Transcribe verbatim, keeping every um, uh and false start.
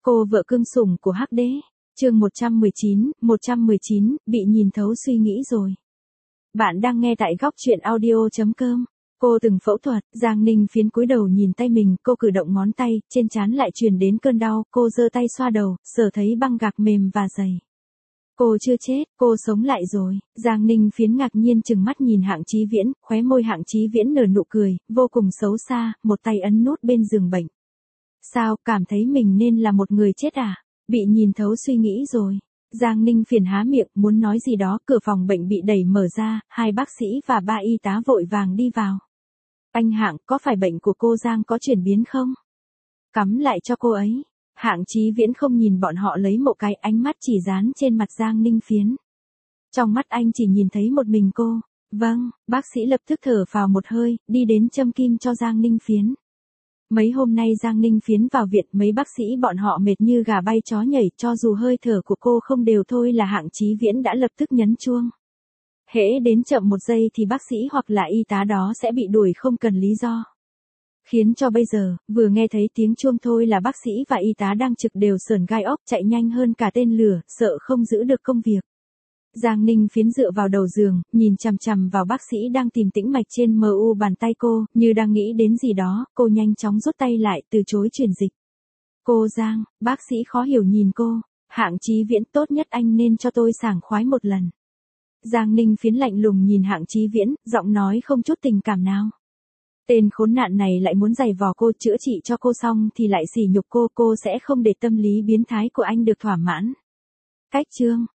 Cô vợ cưng sủng của Hắc Đế. Chương một trăm mười chín, một trăm mười chín, bị nhìn thấu suy nghĩ rồi. Bạn đang nghe tại góc truyện audio chấm com. Cô từng phẫu thuật, Giang Ninh Phiến cúi đầu nhìn tay mình, cô cử động ngón tay, trên trán lại truyền đến cơn đau, cô giơ tay xoa đầu, sờ thấy băng gạc mềm và dày. Cô chưa chết, cô sống lại rồi. Giang Ninh Phiến ngạc nhiên chừng mắt nhìn Hạng Chí Viễn, khóe môi Hạng Chí Viễn nở nụ cười, vô cùng xấu xa, một tay ấn nút bên giường bệnh. Sao, cảm thấy mình nên là một người chết à? Bị nhìn thấu suy nghĩ rồi. Giang Ninh Phiền há miệng, muốn nói gì đó, cửa phòng bệnh bị đẩy mở ra, hai bác sĩ và ba y tá vội vàng đi vào. Anh Hạng, có phải bệnh của cô Giang có chuyển biến không? Cắm lại cho cô ấy. Hạng Chí Viễn không nhìn bọn họ lấy một cái, ánh mắt chỉ dán trên mặt Giang Ninh Phiến. Trong mắt anh chỉ nhìn thấy một mình cô. Vâng, bác sĩ lập tức thở phào một hơi, đi đến châm kim cho Giang Ninh Phiến. Mấy hôm nay Giang Ninh Phiến vào viện, mấy bác sĩ bọn họ mệt như gà bay chó nhảy, cho dù hơi thở của cô không đều thôi là Hạng Chí Viễn đã lập tức nhấn chuông. Hễ đến chậm một giây thì bác sĩ hoặc là y tá đó sẽ bị đuổi không cần lý do. Khiến cho bây giờ, vừa nghe thấy tiếng chuông thôi là bác sĩ và y tá đang trực đều sởn gai ốc, chạy nhanh hơn cả tên lửa, sợ không giữ được công việc. Giang Ninh Phiến dựa vào đầu giường, nhìn chằm chằm vào bác sĩ đang tìm tĩnh mạch trên mờ u bàn tay cô, như đang nghĩ đến gì đó, cô nhanh chóng rút tay lại, từ chối truyền dịch. Cô Giang, bác sĩ khó hiểu nhìn cô. Hạng Chí Viễn, tốt nhất anh nên cho tôi sảng khoái một lần. Giang Ninh Phiến lạnh lùng nhìn Hạng Chí Viễn, giọng nói không chút tình cảm nào. Tên khốn nạn này lại muốn giày vò cô, chữa trị cho cô xong thì lại sỉ nhục cô, cô sẽ không để tâm lý biến thái của anh được thỏa mãn. Cách chương,